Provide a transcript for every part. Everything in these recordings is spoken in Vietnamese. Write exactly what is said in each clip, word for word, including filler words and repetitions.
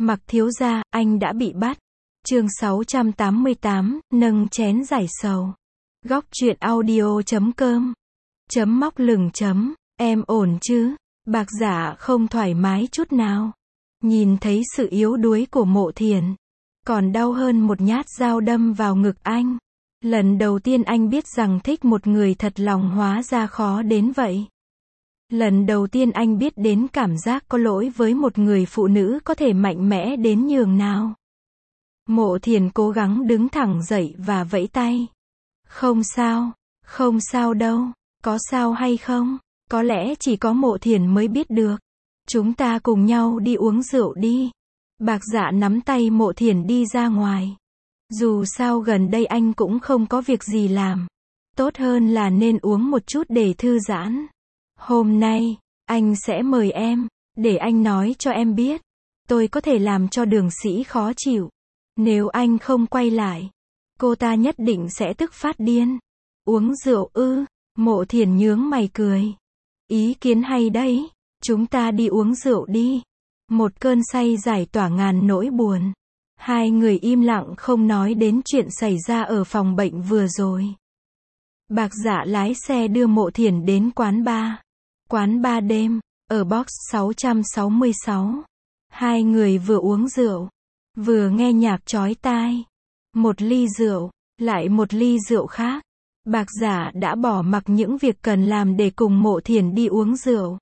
Mặc thiếu gia, anh đã bị bắt. Chương sáu trăm tám mươi tám, nâng chén giải sầu. Góc truyện audio chấm com. Chấm móc lửng chấm, em ổn chứ? Bạc Dạ không thoải mái chút nào. Nhìn thấy sự yếu đuối của Mộ Thiển, còn đau hơn một nhát dao đâm vào ngực anh. Lần đầu tiên anh biết rằng thích một người thật lòng hóa ra khó đến vậy. Lần đầu tiên anh biết đến cảm giác có lỗi với một người phụ nữ có thể mạnh mẽ đến nhường nào. Mộ Thiển cố gắng đứng thẳng dậy và vẫy tay. Không sao, không sao đâu, có sao hay không? Có lẽ chỉ có Mộ Thiển mới biết được. Chúng ta cùng nhau đi uống rượu đi. Bạc Dạ nắm tay Mộ Thiển đi ra ngoài. Dù sao gần đây anh cũng không có việc gì làm. Tốt hơn là nên uống một chút để thư giãn. Hôm nay, anh sẽ mời em, để anh nói cho em biết. Tôi có thể làm cho Đường Sĩ khó chịu. Nếu anh không quay lại, cô ta nhất định sẽ tức phát điên. Uống rượu ư? Mộ Thiển nhướng mày cười. Ý kiến hay đấy, chúng ta đi uống rượu đi. Một cơn say giải tỏa ngàn nỗi buồn. Hai người im lặng không nói đến chuyện xảy ra ở phòng bệnh vừa rồi. Bạc Dạ lái xe đưa Mộ Thiển đến quán bar. Quán bar đêm, ở box sáu trăm sáu mươi sáu. Hai người vừa uống rượu, vừa nghe nhạc chói tai. Một ly rượu, lại một ly rượu khác. Bạc Dạ đã bỏ mặc những việc cần làm để cùng Mộ Thiển đi uống rượu.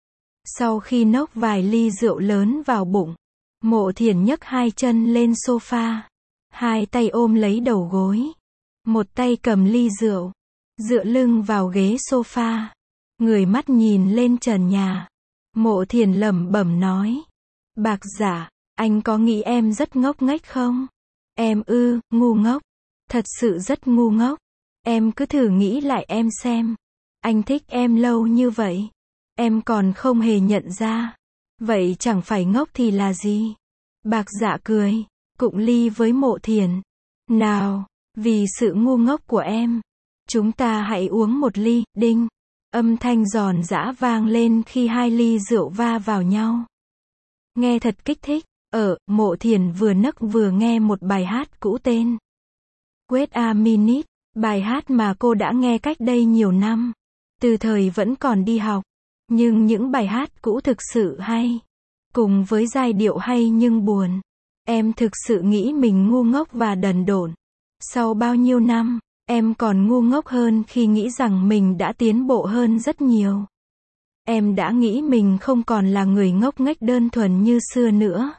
Sau khi nốc vài ly rượu lớn vào bụng, Mộ Thiển nhấc hai chân lên sofa. Hai tay ôm lấy đầu gối. Một tay cầm ly rượu, dựa lưng vào ghế sofa. Người mắt nhìn lên trần nhà. Mộ Thiển lẩm bẩm nói. Bạc Dạ, anh có nghĩ em rất ngốc nghếch không? Em ư, ngu ngốc. Thật sự rất ngu ngốc. Em cứ thử nghĩ lại em xem. Anh thích em lâu như vậy. Em còn không hề nhận ra. Vậy chẳng phải ngốc thì là gì? Bạc Dạ cười, cụng ly với Mộ Thiển. Nào, vì sự ngu ngốc của em, chúng ta hãy uống một ly, đinh. Âm thanh giòn giã vang lên khi hai ly rượu va vào nhau. Nghe thật kích thích. Ở, Mộ Thiển vừa nấc vừa nghe một bài hát cũ tên Wait a minute, bài hát mà cô đã nghe cách đây nhiều năm, từ thời vẫn còn đi học. Nhưng những bài hát cũ thực sự hay, cùng với giai điệu hay nhưng buồn. Em thực sự nghĩ mình ngu ngốc và đần độn. Sau bao nhiêu năm, em còn ngu ngốc hơn khi nghĩ rằng mình đã tiến bộ hơn rất nhiều. Em đã nghĩ mình không còn là người ngốc nghếch đơn thuần như xưa nữa.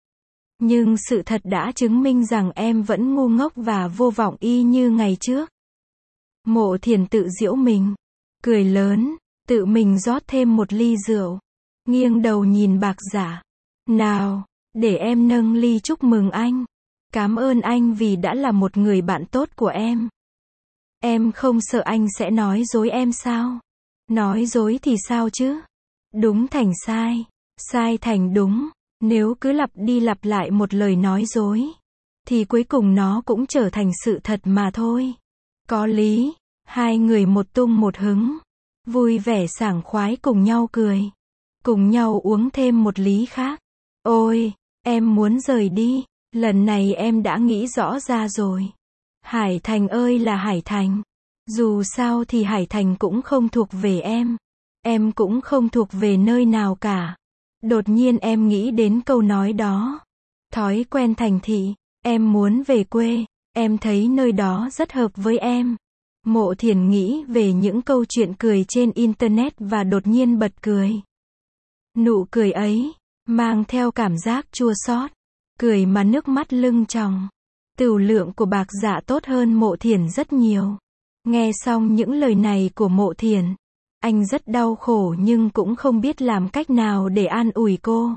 Nhưng sự thật đã chứng minh rằng em vẫn ngu ngốc và vô vọng y như ngày trước. Mộ Thiển tự giễu mình, cười lớn, tự mình rót thêm một ly rượu, nghiêng đầu nhìn Bạc Dạ. Nào, để em nâng ly chúc mừng anh. Cảm ơn anh vì đã là một người bạn tốt của em. Em không sợ anh sẽ nói dối em sao? Nói dối thì sao chứ? Đúng thành sai, sai thành đúng. Nếu cứ lặp đi lặp lại một lời nói dối, thì cuối cùng nó cũng trở thành sự thật mà thôi. Có lý. Hai người một tung một hứng, vui vẻ sảng khoái cùng nhau cười, cùng nhau uống thêm một ly khác. Ôi, em muốn rời đi. Lần này em đã nghĩ rõ ra rồi. Hải Thành ơi là Hải Thành. Dù sao thì Hải Thành cũng không thuộc về em. Em cũng không thuộc về nơi nào cả. Đột nhiên em nghĩ đến câu nói đó. Thói quen thành thị, em muốn về quê. Em thấy nơi đó rất hợp với em. Mộ Thiển nghĩ về những câu chuyện cười trên internet và đột nhiên bật cười. Nụ cười ấy mang theo cảm giác chua xót, cười mà nước mắt lưng tròng. Tửu lượng của Bạc Dạ tốt hơn Mộ Thiển rất nhiều. Nghe xong những lời này của Mộ Thiển, anh rất đau khổ nhưng cũng không biết làm cách nào để an ủi cô.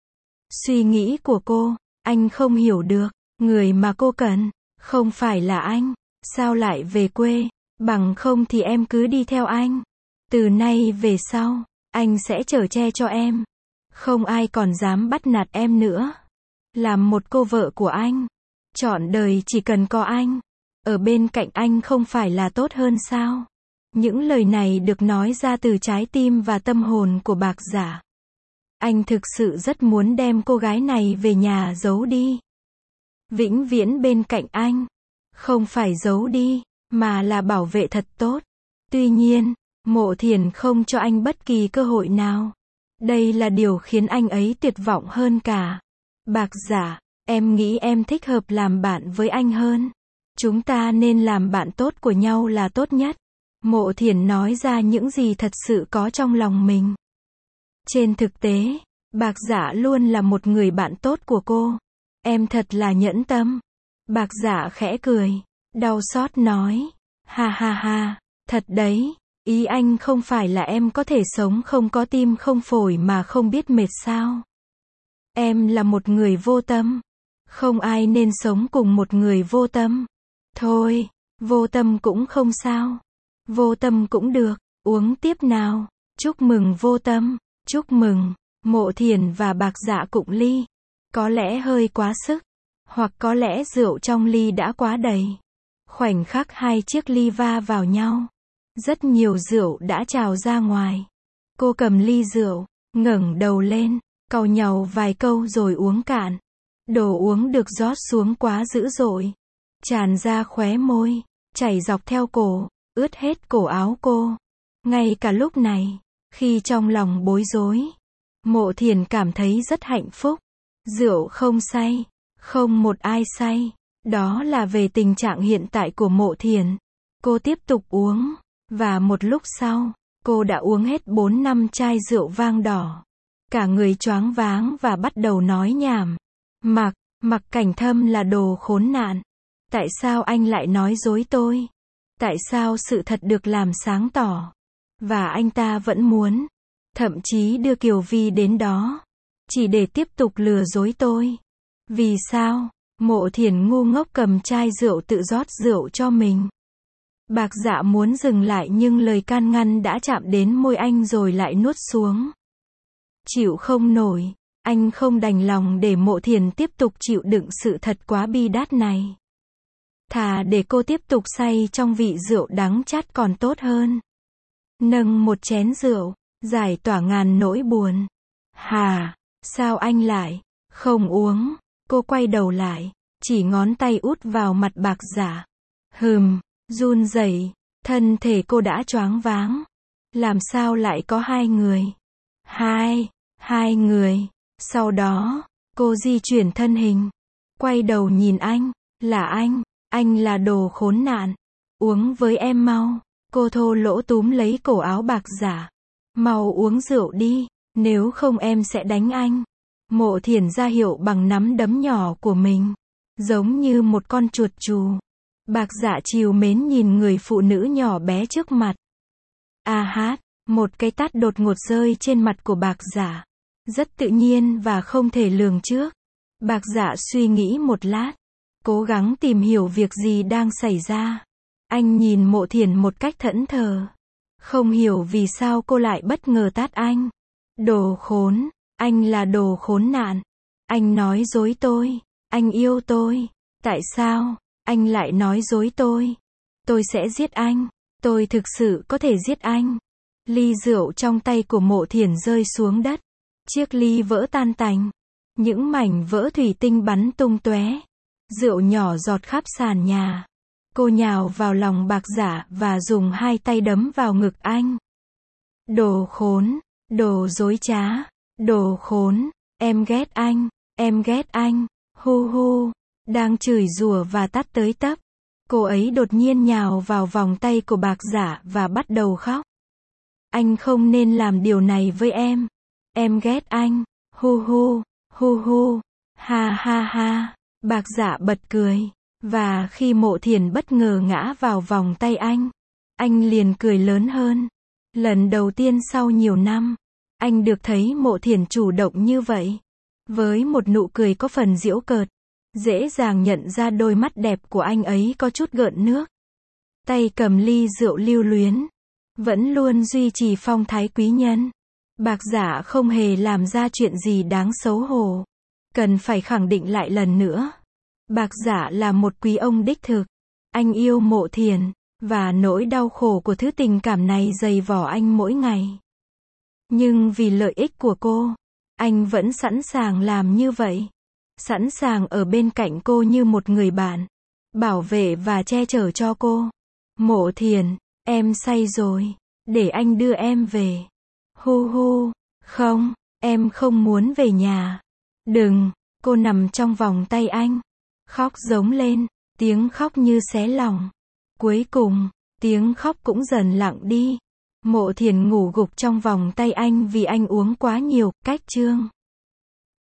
Suy nghĩ của cô, anh không hiểu được. Người mà cô cần, không phải là anh. Sao lại về quê? Bằng không thì em cứ đi theo anh. Từ nay về sau, anh sẽ chở che cho em. Không ai còn dám bắt nạt em nữa. Làm một cô vợ của anh, trọn đời chỉ cần có anh. Ở bên cạnh anh không phải là tốt hơn sao? Những lời này được nói ra từ trái tim và tâm hồn của Bạc Dạ. Anh thực sự rất muốn đem cô gái này về nhà giấu đi. Vĩnh viễn bên cạnh anh. Không phải giấu đi, mà là bảo vệ thật tốt. Tuy nhiên, Mộ Thiển không cho anh bất kỳ cơ hội nào. Đây là điều khiến anh ấy tuyệt vọng hơn cả. Bạc Giả, em nghĩ em thích hợp làm bạn với anh hơn. Chúng ta nên làm bạn tốt của nhau là tốt nhất. Mộ Thiển nói ra những gì thật sự có trong lòng mình. Trên thực tế, Bạc Giả luôn là một người bạn tốt của cô. Em thật là nhẫn tâm. Bạc Giả khẽ cười, đau xót nói. Ha ha ha, thật đấy, ý anh không phải là em có thể sống không có tim không phổi mà không biết mệt sao? Em là một người vô tâm. Không ai nên sống cùng một người vô tâm. Thôi, vô tâm cũng không sao. Vô tâm cũng được, uống tiếp nào. Chúc mừng vô tâm, chúc mừng. Mộ Thiển và Bạc Dạ cụng ly. Có lẽ hơi quá sức, hoặc có lẽ rượu trong ly đã quá đầy. Khoảnh khắc hai chiếc ly va vào nhau. Rất nhiều rượu đã trào ra ngoài. Cô cầm ly rượu, ngẩng đầu lên, cau nhàu vài câu rồi uống cạn. Đồ uống được rót xuống quá dữ dội. Tràn ra khóe môi, chảy dọc theo cổ, ướt hết cổ áo cô. Ngay cả lúc này, khi trong lòng bối rối, Mộ Thiển cảm thấy rất hạnh phúc. Rượu không say, không một ai say. Đó là về tình trạng hiện tại của Mộ Thiển. Cô tiếp tục uống, và một lúc sau, cô đã uống hết bốn năm chai rượu vang đỏ. Cả người choáng váng và bắt đầu nói nhảm. Mặc, Mặc Cảnh Thâm là đồ khốn nạn. Tại sao anh lại nói dối tôi? Tại sao sự thật được làm sáng tỏ? Và anh ta vẫn muốn, thậm chí đưa Kiều Vi đến đó, chỉ để tiếp tục lừa dối tôi. Vì sao? Mộ Thiển ngu ngốc cầm chai rượu tự rót rượu cho mình. Bạc Dạ muốn dừng lại nhưng lời can ngăn đã chạm đến môi anh rồi lại nuốt xuống. Chịu không nổi, anh không đành lòng để Mộ Thiển tiếp tục chịu đựng sự thật quá bi đát này. Thà để cô tiếp tục say trong vị rượu đắng chát còn tốt hơn. Nâng một chén rượu, giải tỏa ngàn nỗi buồn. Hà, sao anh lại không uống? Cô quay đầu lại, chỉ ngón tay út vào mặt Bạc Dạ. Hừm, run rẩy, thân thể cô đã choáng váng. Làm sao lại có hai người? Hai, hai người. Sau đó, cô di chuyển thân hình, quay đầu nhìn anh. Là anh, anh là đồ khốn nạn. Uống với em mau. Cô thô lỗ túm lấy cổ áo Bạc Dạ. Mau uống rượu đi, nếu không em sẽ đánh anh. Mộ Thiển ra hiệu bằng nắm đấm nhỏ của mình, giống như một con chuột chù. Bạc Dạ trìu mến nhìn người phụ nữ nhỏ bé trước mặt. A hát, một cái tát đột ngột rơi trên mặt của Bạc Dạ. Rất tự nhiên và không thể lường trước. Bạc Dạ suy nghĩ một lát, cố gắng tìm hiểu việc gì đang xảy ra. Anh nhìn Mộ Thiển một cách thẫn thờ. Không hiểu vì sao cô lại bất ngờ tát anh. Đồ khốn, anh là đồ khốn nạn. Anh nói dối tôi, anh yêu tôi. Tại sao, anh lại nói dối tôi? Tôi sẽ giết anh, tôi thực sự có thể giết anh. Ly rượu trong tay của Mộ Thiển rơi xuống đất. Chiếc ly vỡ tan tành. Những mảnh vỡ thủy tinh bắn tung tóe. Rượu nhỏ giọt khắp sàn nhà. Cô nhào vào lòng Bạc Dạ và dùng hai tay đấm vào ngực anh. Đồ khốn, đồ dối trá, đồ khốn, em ghét anh, em ghét anh, hu hu, đang chửi rủa và tát tới tấp. Cô ấy đột nhiên nhào vào vòng tay của Bạc Dạ và bắt đầu khóc. Anh không nên làm điều này với em. Em ghét anh, hu hu, hu hu, ha ha ha. Bạc Dạ bật cười. Và khi Mộ Thiển bất ngờ ngã vào vòng tay anh, anh liền cười lớn hơn. Lần đầu tiên sau nhiều năm, anh được thấy Mộ Thiển chủ động như vậy. Với một nụ cười có phần giễu cợt, dễ dàng nhận ra đôi mắt đẹp của anh ấy có chút gợn nước. Tay cầm ly rượu lưu luyến, vẫn luôn duy trì phong thái quý nhân. Bạc Dạ không hề làm ra chuyện gì đáng xấu hổ. Cần phải khẳng định lại lần nữa. Bạc Dạ là một quý ông đích thực. Anh yêu Mộ Thiển, và nỗi đau khổ của thứ tình cảm này dày vò anh mỗi ngày. Nhưng vì lợi ích của cô, Anh vẫn sẵn sàng làm như vậy. Sẵn sàng ở bên cạnh cô như một người bạn. Bảo vệ và che chở cho cô. Mộ Thiền, em say rồi. Để anh đưa em về. Hu hu, không, em không muốn về nhà. Đừng, cô nằm trong vòng tay anh. Khóc giống lên, tiếng khóc như xé lòng. Cuối cùng, tiếng khóc cũng dần lặng đi. Mộ Thiền ngủ gục trong vòng tay anh vì anh uống quá nhiều, cách chương.